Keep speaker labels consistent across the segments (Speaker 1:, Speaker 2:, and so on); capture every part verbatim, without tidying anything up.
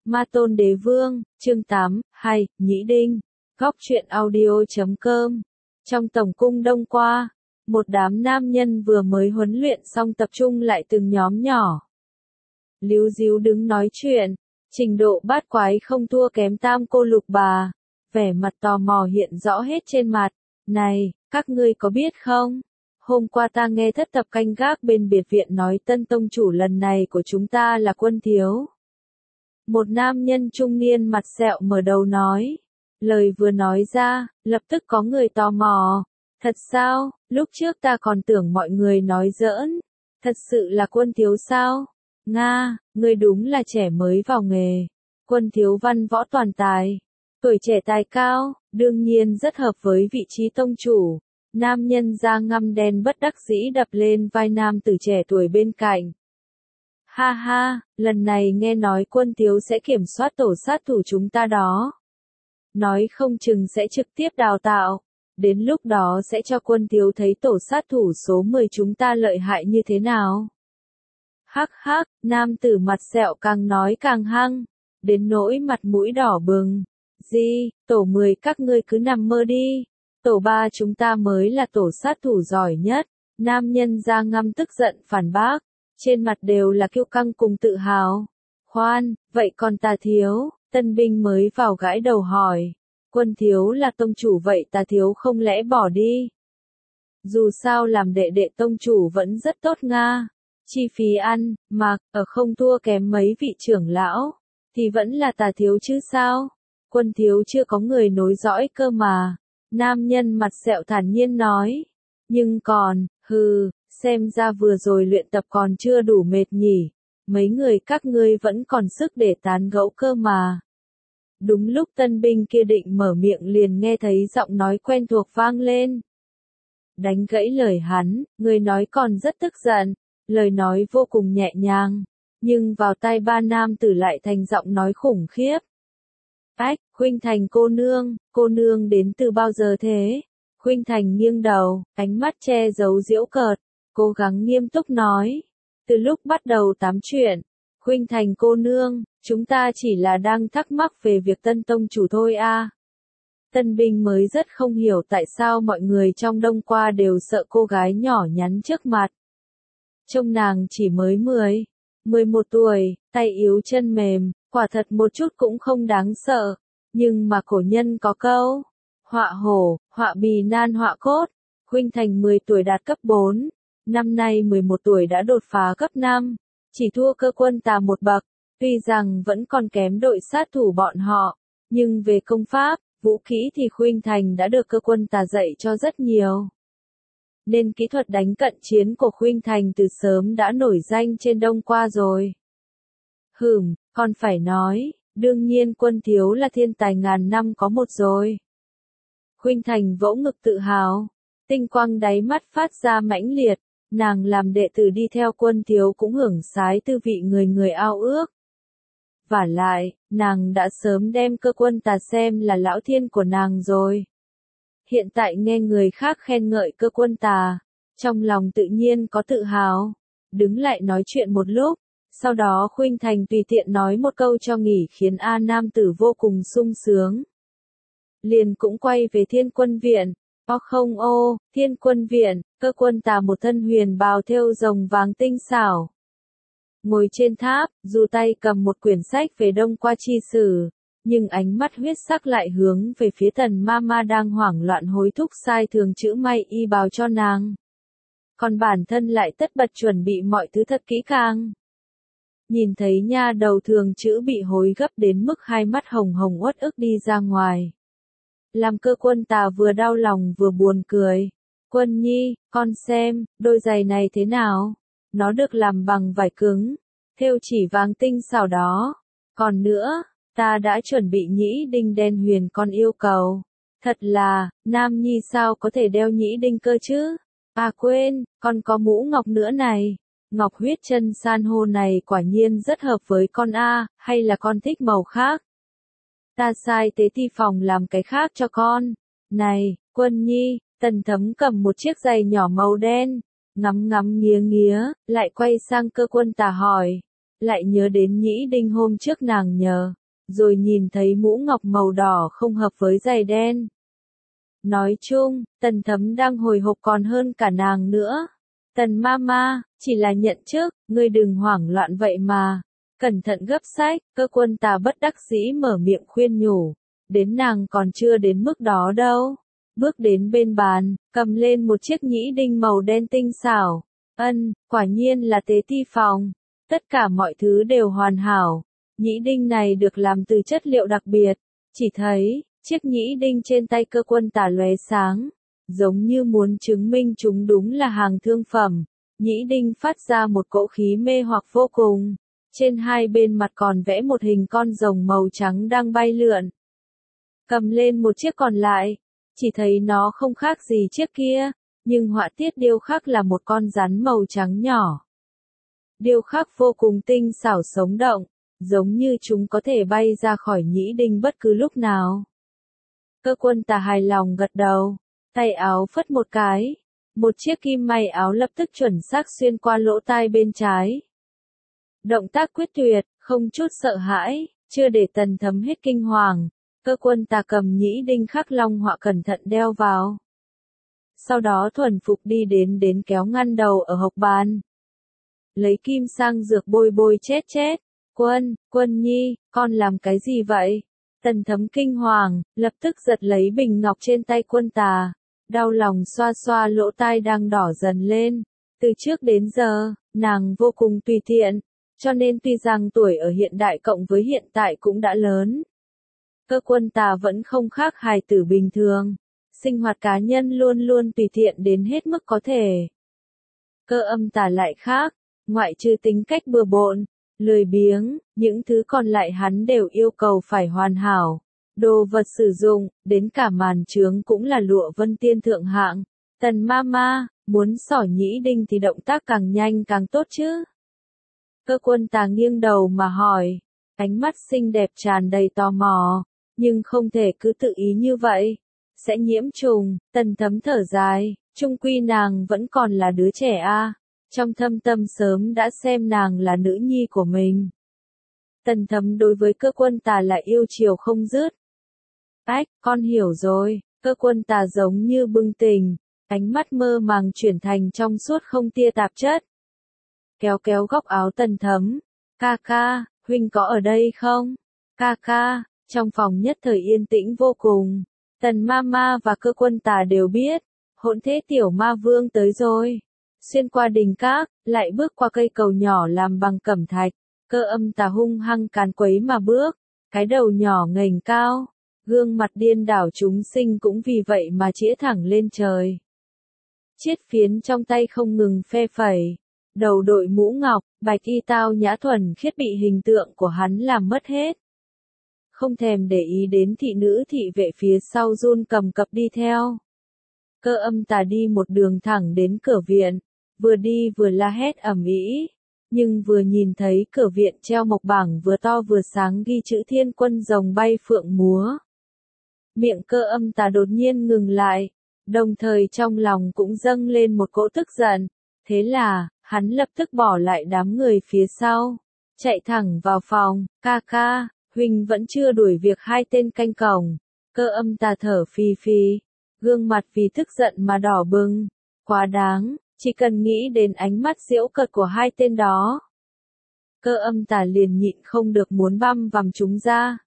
Speaker 1: Ma Tôn Đế Vương, chương tám, hay, Nhĩ Đinh. Góc truyện audio chấm com. Trong Tổng cung Đông Qua, một đám nam nhân vừa mới huấn luyện xong tập trung lại từng nhóm nhỏ. Líu díu đứng nói chuyện, trình độ bát quái không thua kém Tam Cô Lục Bà, vẻ mặt tò mò hiện rõ hết trên mặt. Này, các ngươi có biết không? Hôm qua ta nghe thất tập canh gác bên biệt viện nói tân tông chủ lần này của chúng ta là Quân Thiếu. Một nam nhân trung niên mặt sẹo mở đầu nói. Lời vừa nói ra, lập tức có người tò mò. Thật sao, lúc trước ta còn tưởng mọi người nói giỡn. Thật sự là Quân Thiếu sao? Nga, ngươi đúng là trẻ mới vào nghề. Quân Thiếu văn võ toàn tài. Tuổi trẻ tài cao, đương nhiên rất hợp với vị trí tông chủ. Nam nhân da ngăm đen bất đắc dĩ đập lên vai nam tử trẻ tuổi bên cạnh. Ha ha, lần này nghe nói Quân Thiếu sẽ kiểm soát tổ sát thủ chúng ta đó. Nói không chừng sẽ trực tiếp đào tạo. Đến lúc đó sẽ cho Quân Thiếu thấy tổ sát thủ số mười chúng ta lợi hại như thế nào. Hắc hắc, nam tử mặt sẹo càng nói càng hăng. Đến nỗi mặt mũi đỏ bừng. Gì, tổ mười các ngươi cứ nằm mơ đi. Tổ ba chúng ta mới là tổ sát thủ giỏi nhất. Nam nhân da ngăm tức giận phản bác. Trên mặt đều là kiêu căng cùng tự hào. Khoan, vậy còn Tà Thiếu? Tân binh mới vào gãi đầu hỏi. Quân Thiếu là tông chủ vậy Tà Thiếu không lẽ bỏ đi? Dù sao làm đệ đệ tông chủ vẫn rất tốt nga. Chi phí ăn, mặc, ở không thua kém mấy vị trưởng lão. Thì vẫn là Tà Thiếu chứ sao? Quân Thiếu chưa có người nối dõi cơ mà. Nam nhân mặt sẹo thản nhiên nói. Nhưng còn, hừ, xem ra vừa rồi luyện tập còn chưa đủ mệt nhỉ. Mấy người các ngươi vẫn còn sức để tán gẫu cơ mà. Đúng lúc tân binh kia định mở miệng liền nghe thấy giọng nói quen thuộc vang lên. Đánh gãy lời hắn, người nói còn rất tức giận, lời nói vô cùng nhẹ nhàng, nhưng vào tai ba nam tử lại thành giọng nói khủng khiếp. Ách, Khuynh Thành cô nương, cô nương đến từ bao giờ thế? Khuynh Thành nghiêng đầu, ánh mắt che giấu giễu cợt, cố gắng nghiêm túc nói. Từ lúc bắt đầu tám chuyện, Khuynh Thành cô nương, chúng ta chỉ là đang thắc mắc về việc tân tông chủ thôi a. Tân binh mới rất không hiểu tại sao mọi người trong Đông Qua đều sợ cô gái nhỏ nhắn trước mặt. Trông nàng chỉ mới mười, mười một tuổi, tay yếu chân mềm, quả thật một chút cũng không đáng sợ. Nhưng mà cổ nhân có câu, họa hổ, họa bì nan họa cốt. Khuynh Thành mười tuổi đạt cấp bốn, năm nay mười một tuổi đã đột phá cấp năm, chỉ thua Cơ Quân Tà một bậc. Tuy rằng vẫn còn kém đội sát thủ bọn họ, nhưng về công pháp, vũ khí thì Khuynh Thành đã được Cơ Quân Tà dạy cho rất nhiều. Nên kỹ thuật đánh cận chiến của Khuynh Thành từ sớm đã nổi danh trên Đông Qua rồi. Hửm, còn phải nói, đương nhiên Quân Thiếu là thiên tài ngàn năm có một rồi. Khuynh Thành vỗ ngực tự hào, tinh quang đáy mắt phát ra mãnh liệt, nàng làm đệ tử đi theo Quân Thiếu cũng hưởng sái tư vị người người ao ước. Vả lại, nàng đã sớm đem Cơ Quân Tà xem là lão thiên của nàng rồi. Hiện tại nghe người khác khen ngợi Cơ Quân Tà, trong lòng tự nhiên có tự hào. Đứng lại nói chuyện một lúc, sau đó Khuynh Thành tùy tiện nói một câu cho nghỉ khiến A nam tử vô cùng sung sướng. Liền cũng quay về Thiên Quân Viện. Ô không ô, Thiên Quân Viện, Cơ Quân Tà một thân huyền bào thêu rồng vàng tinh xảo. Ngồi trên tháp, dù tay cầm một quyển sách về Đông Qua chi sử, nhưng ánh mắt huyết sắc lại hướng về phía Tần Mama đang hoảng loạn hối thúc sai thường chữ may y bào cho nàng. Còn bản thân lại tất bật chuẩn bị mọi thứ thật kỹ càng. Nhìn thấy nha đầu thường chữ bị hối gấp đến mức hai mắt hồng hồng uất ức đi ra ngoài. Làm Cơ Quân Tà vừa đau lòng vừa buồn cười. Quân nhi, con xem, đôi giày này thế nào? Nó được làm bằng vải cứng, thêu chỉ vàng tinh xảo đó. Còn nữa, ta đã chuẩn bị nhĩ đinh đen huyền con yêu cầu. Thật là, nam nhi sao có thể đeo nhĩ đinh cơ chứ? À quên, con có mũ ngọc nữa này. Ngọc huyết chân san hô này quả nhiên rất hợp với con a, hay là con thích màu khác? Ta sai tế ti phòng làm cái khác cho con. Này, Quân nhi, Tần Thấm cầm một chiếc giày nhỏ màu đen, ngắm ngắm nghía nghía, lại quay sang Cơ Quân Tà hỏi. lại nhớ đến Nhĩ Đinh hôm trước nàng nhờ, rồi nhìn thấy mũ ngọc màu đỏ không hợp với giày đen. Nói chung, Tần Thấm đang hồi hộp còn hơn cả nàng nữa. Tần Mama, chỉ là nhận trước, ngươi đừng hoảng loạn vậy mà. Cẩn thận gấp sách, Cơ Quân Tà bất đắc dĩ mở miệng khuyên nhủ. Đến nàng còn chưa đến mức đó đâu. Bước đến bên bàn, cầm lên một chiếc nhĩ đinh màu đen tinh xảo. Ân, quả nhiên là tế ti phòng. Tất cả mọi thứ đều hoàn hảo. Nhĩ đinh này được làm từ chất liệu đặc biệt. Chỉ thấy, chiếc nhĩ đinh trên tay Cơ Quân Tà lóe sáng. Giống như muốn chứng minh chúng đúng là hàng thương phẩm. Nhĩ đinh phát ra một cỗ khí mê hoặc vô cùng. Trên hai bên mặt còn vẽ một hình con rồng màu trắng đang bay lượn. Cầm lên một chiếc còn lại, chỉ thấy nó không khác gì chiếc kia, nhưng họa tiết điêu khắc là một con rắn màu trắng nhỏ. Điêu khắc vô cùng tinh xảo sống động, giống như chúng có thể bay ra khỏi nhĩ đinh bất cứ lúc nào. Cơ Quân Tà hài lòng gật đầu, tay áo phất một cái, một chiếc kim may áo lập tức chuẩn xác xuyên qua lỗ tai bên trái. Động tác quyết tuyệt, không chút sợ hãi, chưa để Tần Thấm hết kinh hoàng, Cơ Quân Tà cầm nhĩ đinh khắc long họa cẩn thận đeo vào. Sau đó thuần phục đi đến đến kéo ngăn đầu ở hộc bàn. Lấy kim sang dược bôi bôi chết chết. Quân, Quân Nhi, con làm cái gì vậy? Tần Thấm kinh hoàng, lập tức giật lấy bình ngọc trên tay Quân Tà. Đau lòng xoa xoa lỗ tai đang đỏ dần lên. Từ trước đến giờ, nàng vô cùng tùy tiện. Cho nên tuy rằng tuổi ở hiện đại cộng với hiện tại cũng đã lớn. Cơ Quân Tà vẫn không khác hài tử bình thường. Sinh hoạt cá nhân luôn luôn tùy tiện đến hết mức có thể. Cơ Âm Tà lại khác, ngoại trừ tính cách bừa bộn, lười biếng, những thứ còn lại hắn đều yêu cầu phải hoàn hảo. Đồ vật sử dụng, đến cả màn trướng cũng là lụa vân tiên thượng hạng. Tần Mama, muốn xỏ nhĩ đinh thì động tác càng nhanh càng tốt chứ. Cơ Quân Tà nghiêng đầu mà hỏi, ánh mắt xinh đẹp tràn đầy tò mò, nhưng không thể cứ tự ý như vậy, sẽ nhiễm trùng. Tần Thấm thở dài, chung quy nàng vẫn còn là đứa trẻ a, à. Trong thâm tâm sớm đã xem nàng là nữ nhi của mình. Tần Thấm đối với Cơ Quân Tà lại yêu chiều không dứt. Ách, con hiểu rồi. Cơ Quân Tà giống như bừng tỉnh, ánh mắt mơ màng chuyển thành trong suốt không tia tạp chất. Kéo kéo góc áo Tần Thấm, ca ca, huynh có ở đây không? Ca ca, trong phòng nhất thời yên tĩnh vô cùng. Tần Mama và Cơ Quân Tà đều biết, hỗn thế tiểu ma vương tới rồi. Xuyên qua đình các, lại bước qua cây cầu nhỏ làm bằng cẩm thạch. Cơ Âm Tà hung hăng càn quấy mà bước, cái đầu nhỏ ngẩng cao, gương mặt điên đảo chúng sinh cũng vì vậy mà chĩa thẳng lên trời. Chiết phiến trong tay không ngừng phe phẩy, đầu đội mũ ngọc, bạch y tao nhã thuần khiết bị hình tượng của hắn làm mất hết. Không thèm để ý đến thị nữ thị vệ phía sau run cầm cập đi theo. Cơ Âm Tà đi một đường thẳng đến cửa viện, vừa đi vừa la hét ầm ĩ, nhưng vừa nhìn thấy cửa viện treo mộc bảng vừa to vừa sáng ghi chữ Thiên Quân rồng bay phượng múa. Miệng Cơ Âm Tà đột nhiên ngừng lại, đồng thời trong lòng cũng dâng lên một cỗ tức giận, thế là, hắn lập tức bỏ lại đám người phía sau, chạy thẳng vào phòng. Ca ca, huynh vẫn chưa đuổi việc hai tên canh cổng. Cơ Âm Tà thở phì phì, gương mặt vì tức giận mà đỏ bừng, quá đáng, chỉ cần nghĩ đến ánh mắt giễu cợt của hai tên đó. Cơ Âm Tà liền nhịn không được muốn băm vằm chúng ra.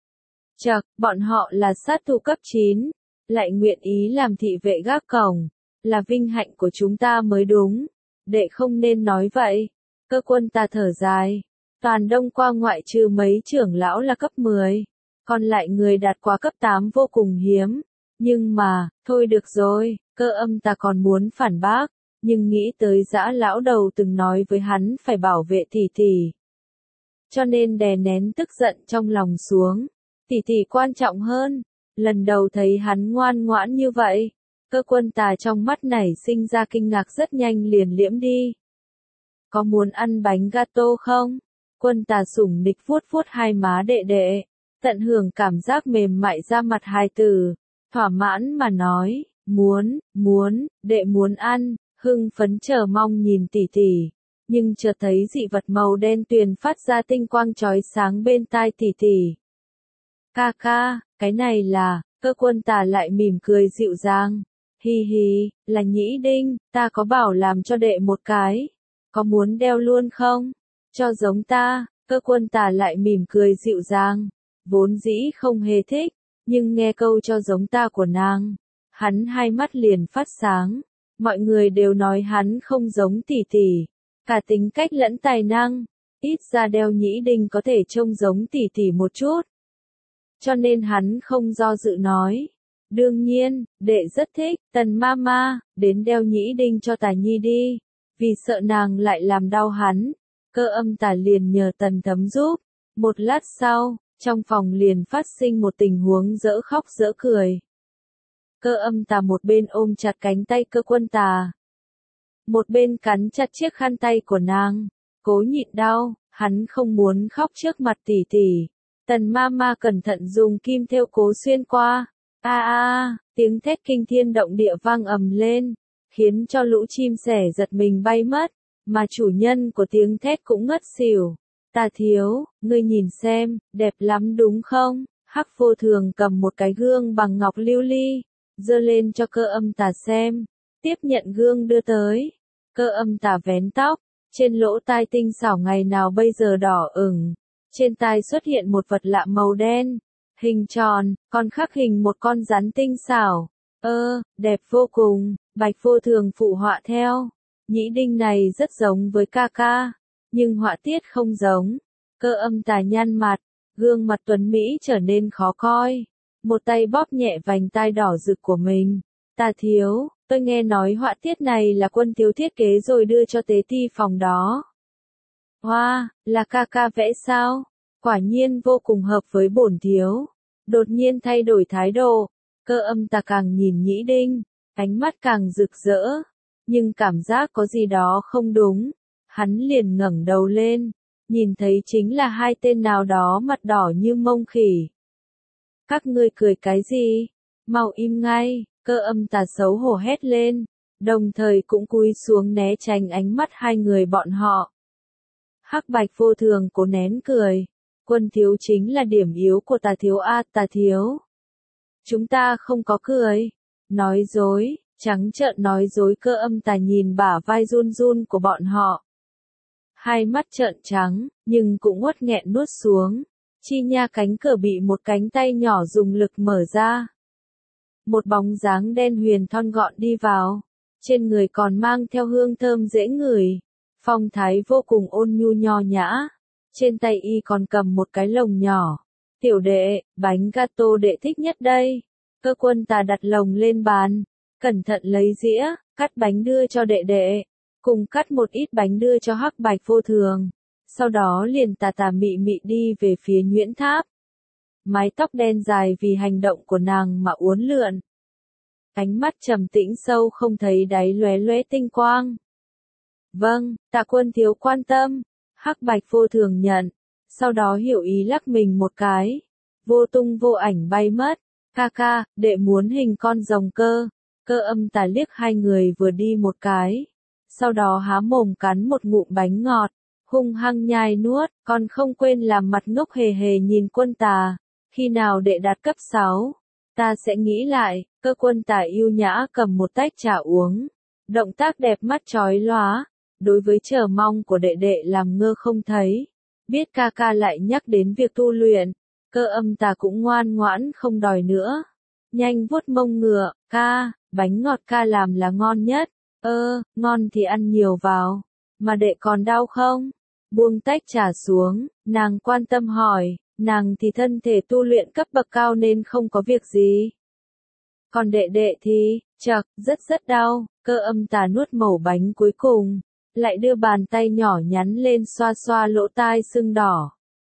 Speaker 1: Chậc, bọn họ là sát thủ cấp chín, lại nguyện ý làm thị vệ gác cổng, là vinh hạnh của chúng ta mới đúng, đệ không nên nói vậy. Cơ Quân Tà thở dài, toàn Đông Qua ngoại trừ mấy trưởng lão là cấp mười, còn lại người đạt qua cấp tám vô cùng hiếm. Nhưng mà, thôi được rồi, Cơ Âm Tà còn muốn phản bác, nhưng nghĩ tới Dã lão đầu từng nói với hắn phải bảo vệ tỷ tỷ. Cho nên đè nén tức giận trong lòng xuống, tỷ tỷ quan trọng hơn, lần đầu thấy hắn ngoan ngoãn như vậy. Cơ Quân Tà trong mắt nảy sinh ra kinh ngạc rất nhanh liền liễm đi. Có muốn ăn bánh gato không? Quân Tà sủng nịch vuốt vuốt hai má đệ đệ, tận hưởng cảm giác mềm mại da mặt hài tử, thỏa mãn mà nói, muốn, muốn, đệ muốn ăn, hưng phấn chờ mong nhìn tỷ tỷ. nhưng chợt thấy dị vật màu đen tuyền phát ra tinh quang chói sáng bên tai tỷ tỷ. Ca ca, cái này là, Cơ Quân Tà lại mỉm cười dịu dàng. Hi hi, là nhĩ đinh, ta có bảo làm cho đệ một cái. Có muốn đeo luôn không? Cho giống ta, Cơ Quân Tà lại mỉm cười dịu dàng. Vốn dĩ không hề thích, nhưng nghe câu cho giống ta của nàng, hắn hai mắt liền phát sáng. Mọi người đều nói hắn không giống tỷ tỷ, cả tính cách lẫn tài năng, ít ra đeo nhĩ đinh có thể trông giống tỷ tỷ một chút. Cho nên hắn không do dự nói. Đương nhiên, đệ rất thích, Tần Mama, đến đeo nhĩ đinh cho Tà Nhi đi, vì sợ nàng lại làm đau hắn. Cơ Âm Tà liền nhờ Tần Thấm giúp. Một lát sau, trong phòng liền phát sinh một tình huống dở khóc dở cười. Cơ Âm Tà một bên ôm chặt cánh tay Cơ Quân Tà, một bên cắn chặt chiếc khăn tay của nàng, cố nhịn đau, hắn không muốn khóc trước mặt tỷ tỷ. Tần Mama cẩn thận dùng kim thêu cố xuyên qua. A a, tiếng thét kinh thiên động địa vang ầm lên, khiến cho lũ chim sẻ giật mình bay mất, mà chủ nhân của tiếng thét cũng ngất xỉu. Tà thiếu, ngươi nhìn xem, đẹp lắm đúng không? Hắc Vô Thường cầm một cái gương bằng ngọc lưu ly, giơ lên cho Cơ Âm Tà xem, tiếp nhận gương đưa tới. Cơ Âm Tà vén tóc, trên lỗ tai tinh xảo ngày nào bây giờ đỏ ửng, trên tai xuất hiện một vật lạ màu đen, hình tròn, còn khắc hình một con rắn tinh xảo. Ơ, đẹp vô cùng, Bạch Vô Thường phụ họa theo. Nhĩ đinh này rất giống với ca ca, nhưng họa tiết không giống. Cơ Âm Tà nhăn mặt, gương mặt tuấn Mỹ trở nên khó coi. Một tay bóp nhẹ vành tai đỏ rực của mình. Tà thiếu, tôi nghe nói họa tiết này là Quân thiếu thiết kế rồi đưa cho tế ti phòng đó. Hoa, wow, là ca ca vẽ sao? Quả nhiên vô cùng hợp với bổn thiếu. Đột nhiên thay đổi thái độ, Cơ Âm Tà càng nhìn nhĩ đinh, ánh mắt càng rực rỡ, nhưng cảm giác có gì đó không đúng. Hắn liền ngẩng đầu lên, nhìn thấy chính là hai tên nào đó mặt đỏ như mông khỉ. Các ngươi cười cái gì? Mau im ngay, Cơ Âm Tà xấu hổ hét lên, đồng thời cũng cúi xuống né tránh ánh mắt hai người bọn họ. Hắc Bạch Vô Thường cố nén cười. Quân thiếu chính là điểm yếu của Tà thiếu a, Tà thiếu. Chúng ta không có cười. Nói dối, trắng trợn nói dối. Cơ Âm Tà nhìn bả vai run run của bọn họ. Hai mắt trợn trắng, nhưng cũng uất nghẹn nuốt xuống. Chi nha cánh cửa bị một cánh tay nhỏ dùng lực mở ra. Một bóng dáng đen huyền thon gọn đi vào. Trên người còn mang theo hương thơm dễ ngửi. Phong thái vô cùng ôn nhu nho nhã. Trên tay y còn cầm một cái lồng nhỏ. Tiểu đệ, bánh gato đệ thích nhất đây. Cơ Quân Tà đặt lồng lên bàn, cẩn thận lấy dĩa, cắt bánh đưa cho đệ đệ, cùng cắt một ít bánh đưa cho Hắc Bạch Vô Thường. Sau đó liền tà tà mị mị đi về phía Nhuyễn Tháp. Mái tóc đen dài vì hành động của nàng mà uốn lượn. Ánh mắt trầm tĩnh sâu không thấy đáy lóe lóe tinh quang. Vâng, Tạ Quân thiếu quan tâm. Hắc Bạch Vô Thường nhận, sau đó hiểu ý lắc mình một cái, vô tung vô ảnh bay mất. Ca ca, đệ muốn hình con rồng cơ. Cơ Âm Tà liếc hai người vừa đi một cái, sau đó há mồm cắn một ngụm bánh ngọt, hung hăng nhai nuốt, còn không quên làm mặt ngốc hề hề nhìn Quân Tà. Khi nào đệ đạt cấp sáu, ta sẽ nghĩ lại. Cơ Quân Tà yêu nhã cầm một tách trà uống, động tác đẹp mắt chói lóa. Đối với chờ mong của đệ đệ làm ngơ không thấy. Biết ca ca lại nhắc đến việc tu luyện, Cơ Âm Tà cũng ngoan ngoãn không đòi nữa. Nhanh vuốt mông ngựa, ca, bánh ngọt ca làm là ngon nhất. Ơ, ngon thì ăn nhiều vào. Mà đệ còn đau không? Buông tách trà xuống, nàng quan tâm hỏi, nàng thì thân thể tu luyện cấp bậc cao nên không có việc gì. Còn đệ đệ thì, chật, rất rất đau. Cơ Âm Tà nuốt mẩu bánh cuối cùng, lại đưa bàn tay nhỏ nhắn lên xoa xoa lỗ tai sưng đỏ.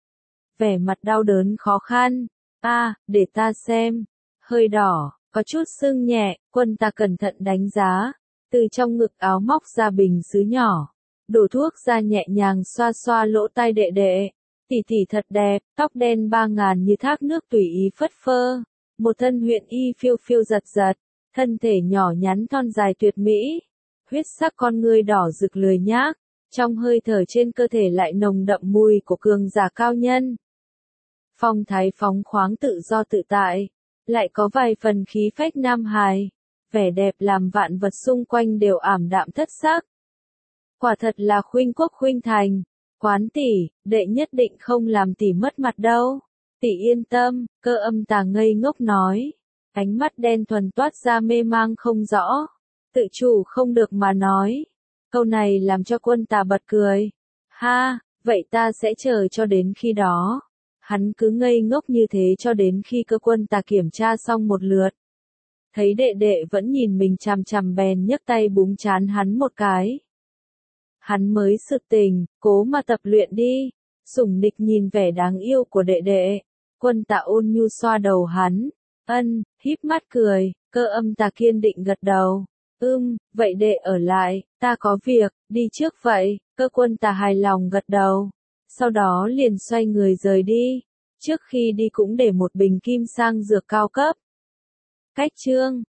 Speaker 1: Vẻ mặt đau đớn khó khăn. A, à, để ta xem. Hơi đỏ, có chút sưng nhẹ. Quân Tà cẩn thận đánh giá, từ trong ngực áo móc ra bình sứ nhỏ, đổ thuốc ra nhẹ nhàng xoa xoa lỗ tai đệ đệ. Tỷ tỷ thật đẹp, tóc đen ba ngàn như thác nước tùy ý phất phơ, một thân huyện y phiêu phiêu giật giật, thân thể nhỏ nhắn thon dài tuyệt mỹ. Huyết sắc con ngươi đỏ rực lười nhác, Trong hơi thở trên cơ thể lại nồng đậm mùi của cường giả cao nhân. Phong thái phóng khoáng tự do tự tại, lại có vài phần khí phách nam hài, vẻ đẹp làm vạn vật xung quanh đều ảm đạm thất sắc. Quả thật là khuynh quốc khuynh thành, Quán tỷ, đệ nhất định không làm tỷ mất mặt đâu. Tỷ yên tâm, Cơ Âm Tà ngây ngốc nói. Ánh mắt đen thuần toát ra mê mang không rõ. Tự chủ không được mà nói. Câu này làm cho Quân Tà bật cười. Ha, vậy ta sẽ chờ cho đến khi đó. Hắn cứ ngây ngốc như thế cho đến khi Cơ Quân Tà kiểm tra xong một lượt. Thấy đệ đệ vẫn nhìn mình chằm chằm bèn nhấc tay búng trán hắn một cái. Hắn mới sực tỉnh, cố mà tập luyện đi. Sủng nịch nhìn vẻ đáng yêu của đệ đệ. Quân Tà ôn nhu xoa đầu hắn. Ân, híp mắt cười, Cơ Âm Tà kiên định gật đầu. Ưm, vậy đệ ở lại, ta có việc, đi trước vậy. Cơ Quân Tà hài lòng gật đầu. Sau đó liền xoay người rời đi. Trước khi đi cũng để một bình kim sang dược cao cấp. Cách chương